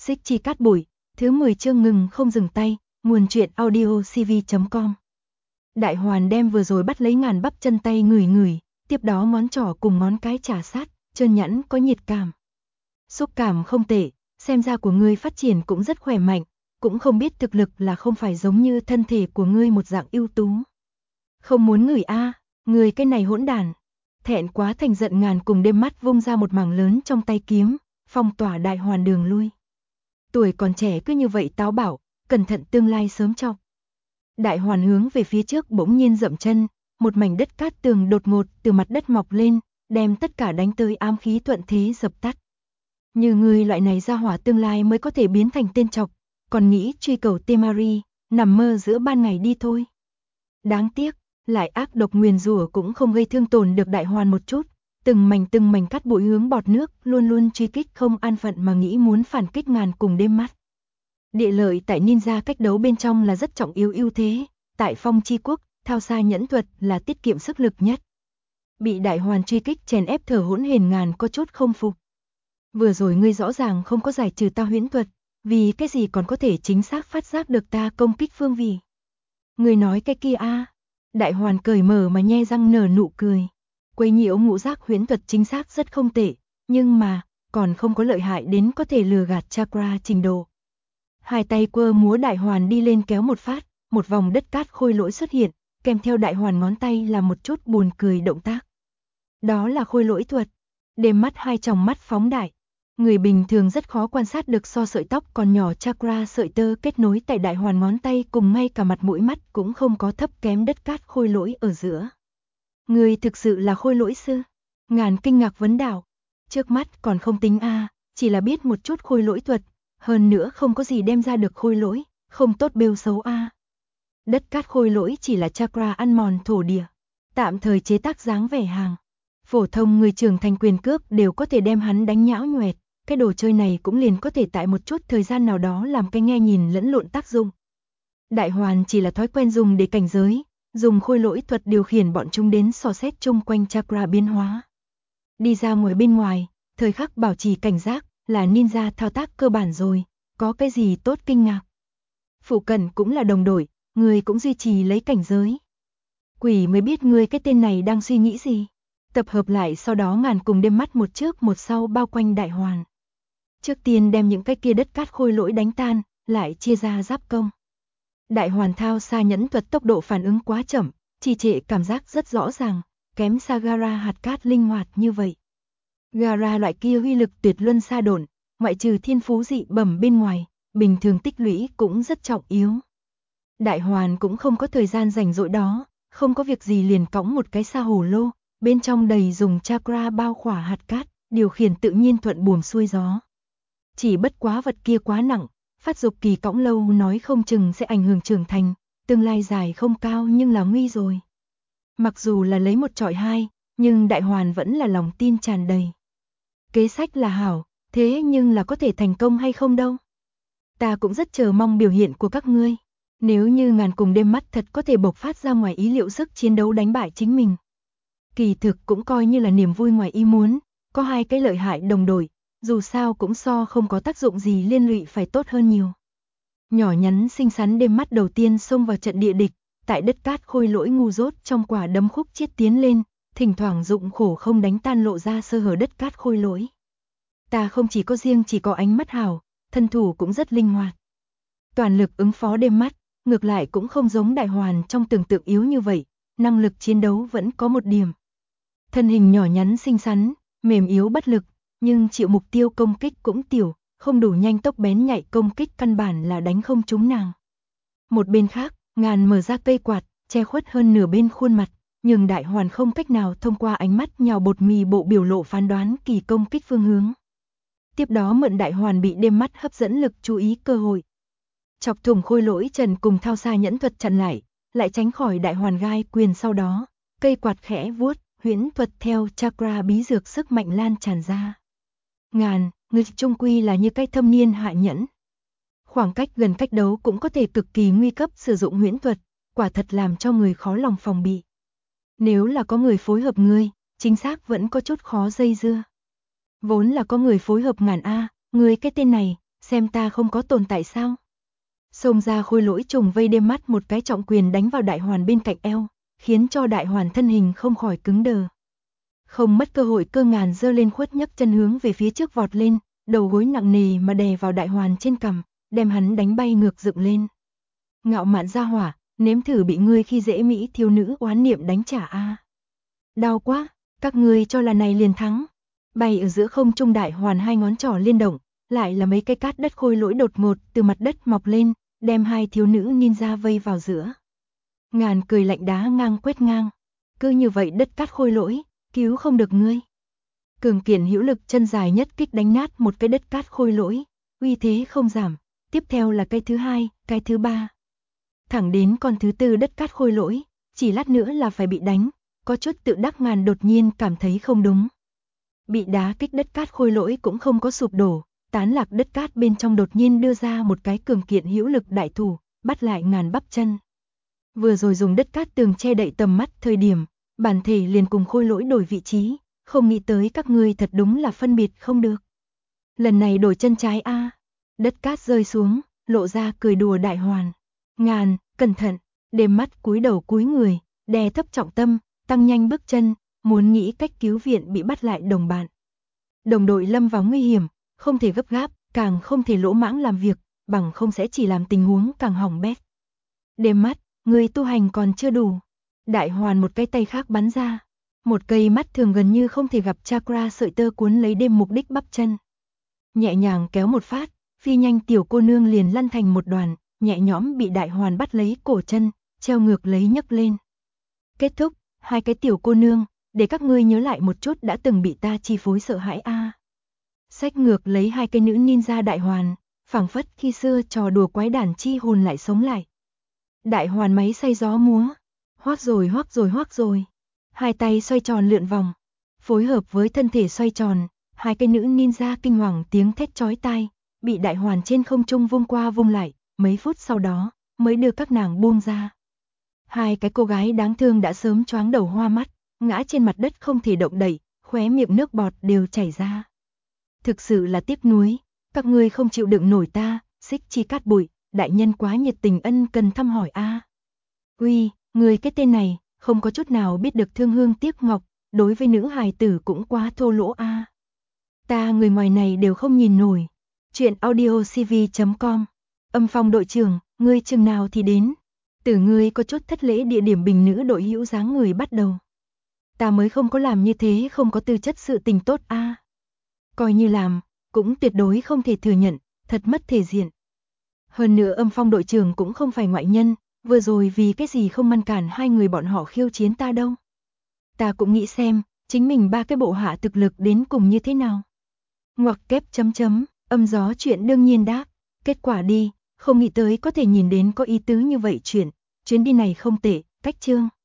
Xích chi cát bụi, thứ 10 chương ngừng không dừng tay, nguồn truyện audio cv.com. Đại Hoàn đem vừa rồi bắt lấy Ngàn bắp chân tay ngửi ngửi, tiếp đó ngón trỏ cùng ngón cái chà sát, trơn nhẵn có nhiệt cảm. Xúc cảm không tệ, xem ra của ngươi phát triển cũng rất khỏe mạnh, cũng không biết thực lực là không phải giống như thân thể của ngươi một dạng ưu tú. Không muốn ngửi a, ngươi cái này hỗn đản. Thẹn quá thành giận Ngàn cùng đêm mắt vung ra một mảng lớn trong tay kiếm, phong tỏa Đại Hoàn đường lui. Tuổi còn trẻ cứ như vậy táo bạo, cẩn thận tương lai sớm chọc. Đại Hoàn hướng về phía trước bỗng nhiên dậm chân, một mảnh đất cát tường đột ngột từ mặt đất mọc lên, đem tất cả đánh tới ám khí thuận thế dập tắt. Như ngươi loại này ra hỏa tương lai mới có thể biến thành tên chọc, còn nghĩ truy cầu Temari, nằm mơ giữa ban ngày đi thôi. Đáng tiếc, lại ác độc nguyền rủa cũng không gây thương tổn được Đại Hoàn một chút, từng mảnh cát bụi hướng bọt nước, luôn luôn truy kích không an phận mà nghĩ muốn phản kích Ngàn cùng đêm mắt. Địa lợi tại ninja cách đấu bên trong là rất trọng yếu ưu thế, tại Phong Chi Quốc, thao xa nhẫn thuật là tiết kiệm sức lực nhất. Bị Đại Hoàn truy kích chèn ép thở hỗn hển Ngàn có chút không phục. Vừa rồi ngươi rõ ràng không có giải trừ ta huyễn thuật, vì cái gì còn có thể chính xác phát giác được ta công kích phương vị. Ngươi nói cái kia a? Đại Hoàn cởi mở mà nhe răng nở nụ cười. Quấy nhiễu ngũ giác huyễn thuật chính xác rất không tệ, nhưng mà, còn không có lợi hại đến có thể lừa gạt chakra trình độ. Hai tay quơ múa Đại Hoàn đi lên kéo một phát, một vòng đất cát khôi lỗi xuất hiện, kèm theo Đại Hoàn ngón tay là một chút buồn cười động tác. Đó là khôi lỗi thuật. Đêm mắt hai tròng mắt phóng đại. Người bình thường rất khó quan sát được so sợi tóc còn nhỏ chakra sợi tơ kết nối tại Đại Hoàn ngón tay cùng ngay cả mặt mũi mắt cũng không có thấp kém đất cát khôi lỗi ở giữa. Người thực sự là khôi lỗi sư? Ngàn kinh ngạc vấn đạo. Trước mắt còn không tính a, chỉ là biết một chút khôi lỗi thuật, hơn nữa không có gì đem ra được khôi lỗi, không tốt bêu xấu a. Đất cát khôi lỗi chỉ là chakra ăn mòn thổ địa, tạm thời chế tác dáng vẻ hàng. Phổ thông người trưởng thành quyền cước đều có thể đem hắn đánh nhão nhoẹt, cái đồ chơi này cũng liền có thể tại một chút thời gian nào đó làm cái nghe nhìn lẫn lộn tác dụng. Đại Hoàn chỉ là thói quen dùng để cảnh giới, dùng khôi lỗi thuật điều khiển bọn chúng đến dò xét chung quanh chakra biến hóa. Đi ra ngoài bên ngoài, thời khắc bảo trì cảnh giác là ninja thao tác cơ bản rồi, có cái gì tốt kinh ngạc. Phụ cận cũng là đồng đội, người cũng duy trì lấy cảnh giới. Quỷ mới biết người cái tên này đang suy nghĩ gì. Tập hợp lại sau đó Ngàn cùng đêm mắt một trước một sau bao quanh Đại Hoàn. Trước tiên đem những cái kia đất cát khôi lỗi đánh tan, lại chia ra giáp công. Đại Hoàn thao xa nhẫn thuật tốc độ phản ứng quá chậm, trì trệ cảm giác rất rõ ràng, kém xa Gara hạt cát linh hoạt như vậy. Gara loại kia uy lực tuyệt luân xa độn, ngoại trừ thiên phú dị bẩm bên ngoài, bình thường tích lũy cũng rất trọng yếu. Đại Hoàn cũng không có thời gian rảnh rỗi đó, không có việc gì liền cõng một cái sa hồ lô, bên trong đầy dùng chakra bao khỏa hạt cát, điều khiển tự nhiên thuận buồm xuôi gió. Chỉ bất quá vật kia quá nặng, phát dục kỳ cõng lâu nói không chừng sẽ ảnh hưởng trưởng thành, tương lai dài không cao nhưng là nguy rồi. Mặc dù là lấy một chọi hai, nhưng Đại Hoàn vẫn là lòng tin tràn đầy. Kế sách là hảo, thế nhưng là có thể thành công hay không đâu. Ta cũng rất chờ mong biểu hiện của các ngươi. Nếu như Ngàn cùng đêm mắt thật có thể bộc phát ra ngoài ý liệu sức chiến đấu đánh bại chính mình. Kỳ thực cũng coi như là niềm vui ngoài ý muốn, có hai cái lợi hại đồng đội, dù sao cũng so không có tác dụng gì liên lụy phải tốt hơn nhiều. Nhỏ nhắn xinh xắn đêm mắt đầu tiên xông vào trận địa địch, tại đất cát khôi lỗi ngu dốt trong quả đấm khúc chiết tiến lên, thỉnh thoảng dụng khổ không đánh tan lộ ra sơ hở đất cát khôi lỗi. Ta không chỉ có ánh mắt hảo, thân thủ cũng rất linh hoạt. Toàn lực ứng phó đêm mắt, ngược lại cũng không giống Đại Hoàn trong tưởng tượng yếu như vậy, năng lực chiến đấu vẫn có một điểm. Thân hình nhỏ nhắn xinh xắn, mềm yếu bất lực, nhưng chịu mục tiêu công kích cũng tiểu, không đủ nhanh tốc bén nhạy công kích căn bản là đánh không trúng nàng. Một bên khác, Ngàn mở ra cây quạt, che khuất hơn nửa bên khuôn mặt, nhưng Đại Hoàn không cách nào thông qua ánh mắt nhào bột mì bộ biểu lộ phán đoán kỳ công kích phương hướng. Tiếp đó mượn Đại Hoàn bị đêm mắt hấp dẫn lực chú ý cơ hội. Chọc thủng khôi lỗi trần cùng thao xa nhẫn thuật chặn lại tránh khỏi Đại Hoàn gai quyền sau đó, cây quạt khẽ vuốt, huyễn thuật theo chakra bí dược sức mạnh lan tràn ra. Ngàn, người trung quy là như cái thâm niên hạ nhẫn. Khoảng cách gần cách đấu cũng có thể cực kỳ nguy cấp sử dụng huyễn thuật, quả thật làm cho người khó lòng phòng bị. Nếu là có người phối hợp ngươi, chính xác vẫn có chút khó dây dưa. Vốn là có người phối hợp Ngàn a, ngươi cái tên này, xem ta không có tồn tại sao? Xông ra Khôi Lỗi trùng vây đêm mắt một cái trọng quyền đánh vào Đại Hoàn bên cạnh eo, khiến cho Đại Hoàn thân hình không khỏi cứng đờ. Không mất cơ hội, Cơ Ngàn giơ lên khuất nhấc chân hướng về phía trước vọt lên, đầu gối nặng nề mà đè vào Đại Hoàn trên cằm, đem hắn đánh bay ngược dựng lên. Ngạo mạn gia hỏa, nếm thử bị ngươi khi dễ mỹ thiếu nữ oán niệm đánh trả a. Đau quá, các ngươi cho là này liền thắng. Bay ở giữa không trung, Đại Hoàn hai ngón trỏ liên động, lại là mấy cái cát đất Khôi Lỗi đột ngột từ mặt đất mọc lên, đem hai thiếu nữ ninja vây vào giữa. Ngàn cười lạnh đá ngang quét ngang, cứ như vậy đất cát Khôi Lỗi, cứu không được ngươi. Cường Kiện hữu lực chân dài nhất kích đánh nát một cái đất cát Khôi Lỗi, uy thế không giảm, tiếp theo là cái thứ hai, cái thứ ba. Thẳng đến con thứ tư đất cát Khôi Lỗi, chỉ lát nữa là phải bị đánh, có chút tự đắc. Ngàn đột nhiên cảm thấy không đúng. Bị đá kích đất cát Khôi Lỗi cũng không có sụp đổ, tán lạc đất cát bên trong đột nhiên đưa ra một cái Cường Kiện hữu lực đại thủ, bắt lại Ngàn bắp chân. Vừa rồi dùng đất cát tường che đậy tầm mắt thời điểm, bản thể liền cùng Khôi Lỗi đổi vị trí, không nghĩ tới các ngươi thật đúng là phân biệt không được. Lần này đổi chân trái a. Đất cát rơi xuống, lộ ra cười đùa Đại Hoàn. Ngàn, cẩn thận, đêm mắt cúi đầu cúi người, đè thấp trọng tâm, tăng nhanh bước chân, muốn nghĩ cách cứu viện bị bắt lại đồng bạn. Đồng đội lâm vào nguy hiểm, không thể gấp gáp, càng không thể lỗ mãng làm việc, bằng không sẽ chỉ làm tình huống càng hỏng bét. Đêm mắt, người tu hành còn chưa đủ. Đại Hoàn một cái tay khác bắn ra, một cây mắt thường gần như không thể gặp chakra sợi tơ cuốn lấy đêm mục đích bắp chân. Nhẹ nhàng kéo một phát, phi nhanh tiểu cô nương liền lăn thành một đoàn, nhẹ nhõm bị Đại Hoàn bắt lấy cổ chân, treo ngược lấy nhấc lên. Kết thúc, hai cái tiểu cô nương, để các ngươi nhớ lại một chút đã từng bị ta chi phối sợ hãi a. Xách ngược lấy hai cái nữ ninja Đại Hoàn, phảng phất khi xưa trò đùa quái đản chi hồn lại sống lại. Đại Hoàn máy xay gió múa, hoác rồi hoác rồi hoác rồi. Hai tay xoay tròn lượn vòng, phối hợp với thân thể xoay tròn, hai cái nữ ninja kinh hoàng tiếng thét chói tai, bị Đại Hoàn trên không trung vung qua vung lại, mấy phút sau đó mới đưa các nàng buông ra. Hai cái cô gái đáng thương đã sớm choáng đầu hoa mắt, ngã trên mặt đất không thể động đậy, khóe miệng nước bọt đều chảy ra. Thực sự là tiếc nuối, các ngươi không chịu đựng nổi ta, Xích Chi Cát Bụi, đại nhân quá nhiệt tình ân cần thăm hỏi a. Uy, người cái tên này, không có chút nào biết được thương hương tiếc ngọc, đối với nữ hài tử cũng quá thô lỗ a. Ta người ngoài này đều không nhìn nổi. Chuyện audiocv.com. Âm Phong đội trưởng, ngươi chừng nào thì đến? Từ ngươi có chút thất lễ địa điểm bình nữ đội hữu dáng người bắt đầu. Ta mới không có làm như thế, không có tư chất sự tình tốt a. Coi như làm, cũng tuyệt đối không thể thừa nhận, thật mất thể diện. Hơn nữa Âm Phong đội trưởng cũng không phải ngoại nhân, vừa rồi vì cái gì không ngăn cản hai người bọn họ khiêu chiến ta đâu. Ta cũng nghĩ xem, chính mình ba cái bộ hạ thực lực đến cùng như thế nào. Ngoặc kép chấm chấm, Âm Gió chuyện đương nhiên đáp, kết quả đi, không nghĩ tới có thể nhìn đến có ý tứ như vậy chuyện, chuyến đi này không tệ, cách chương.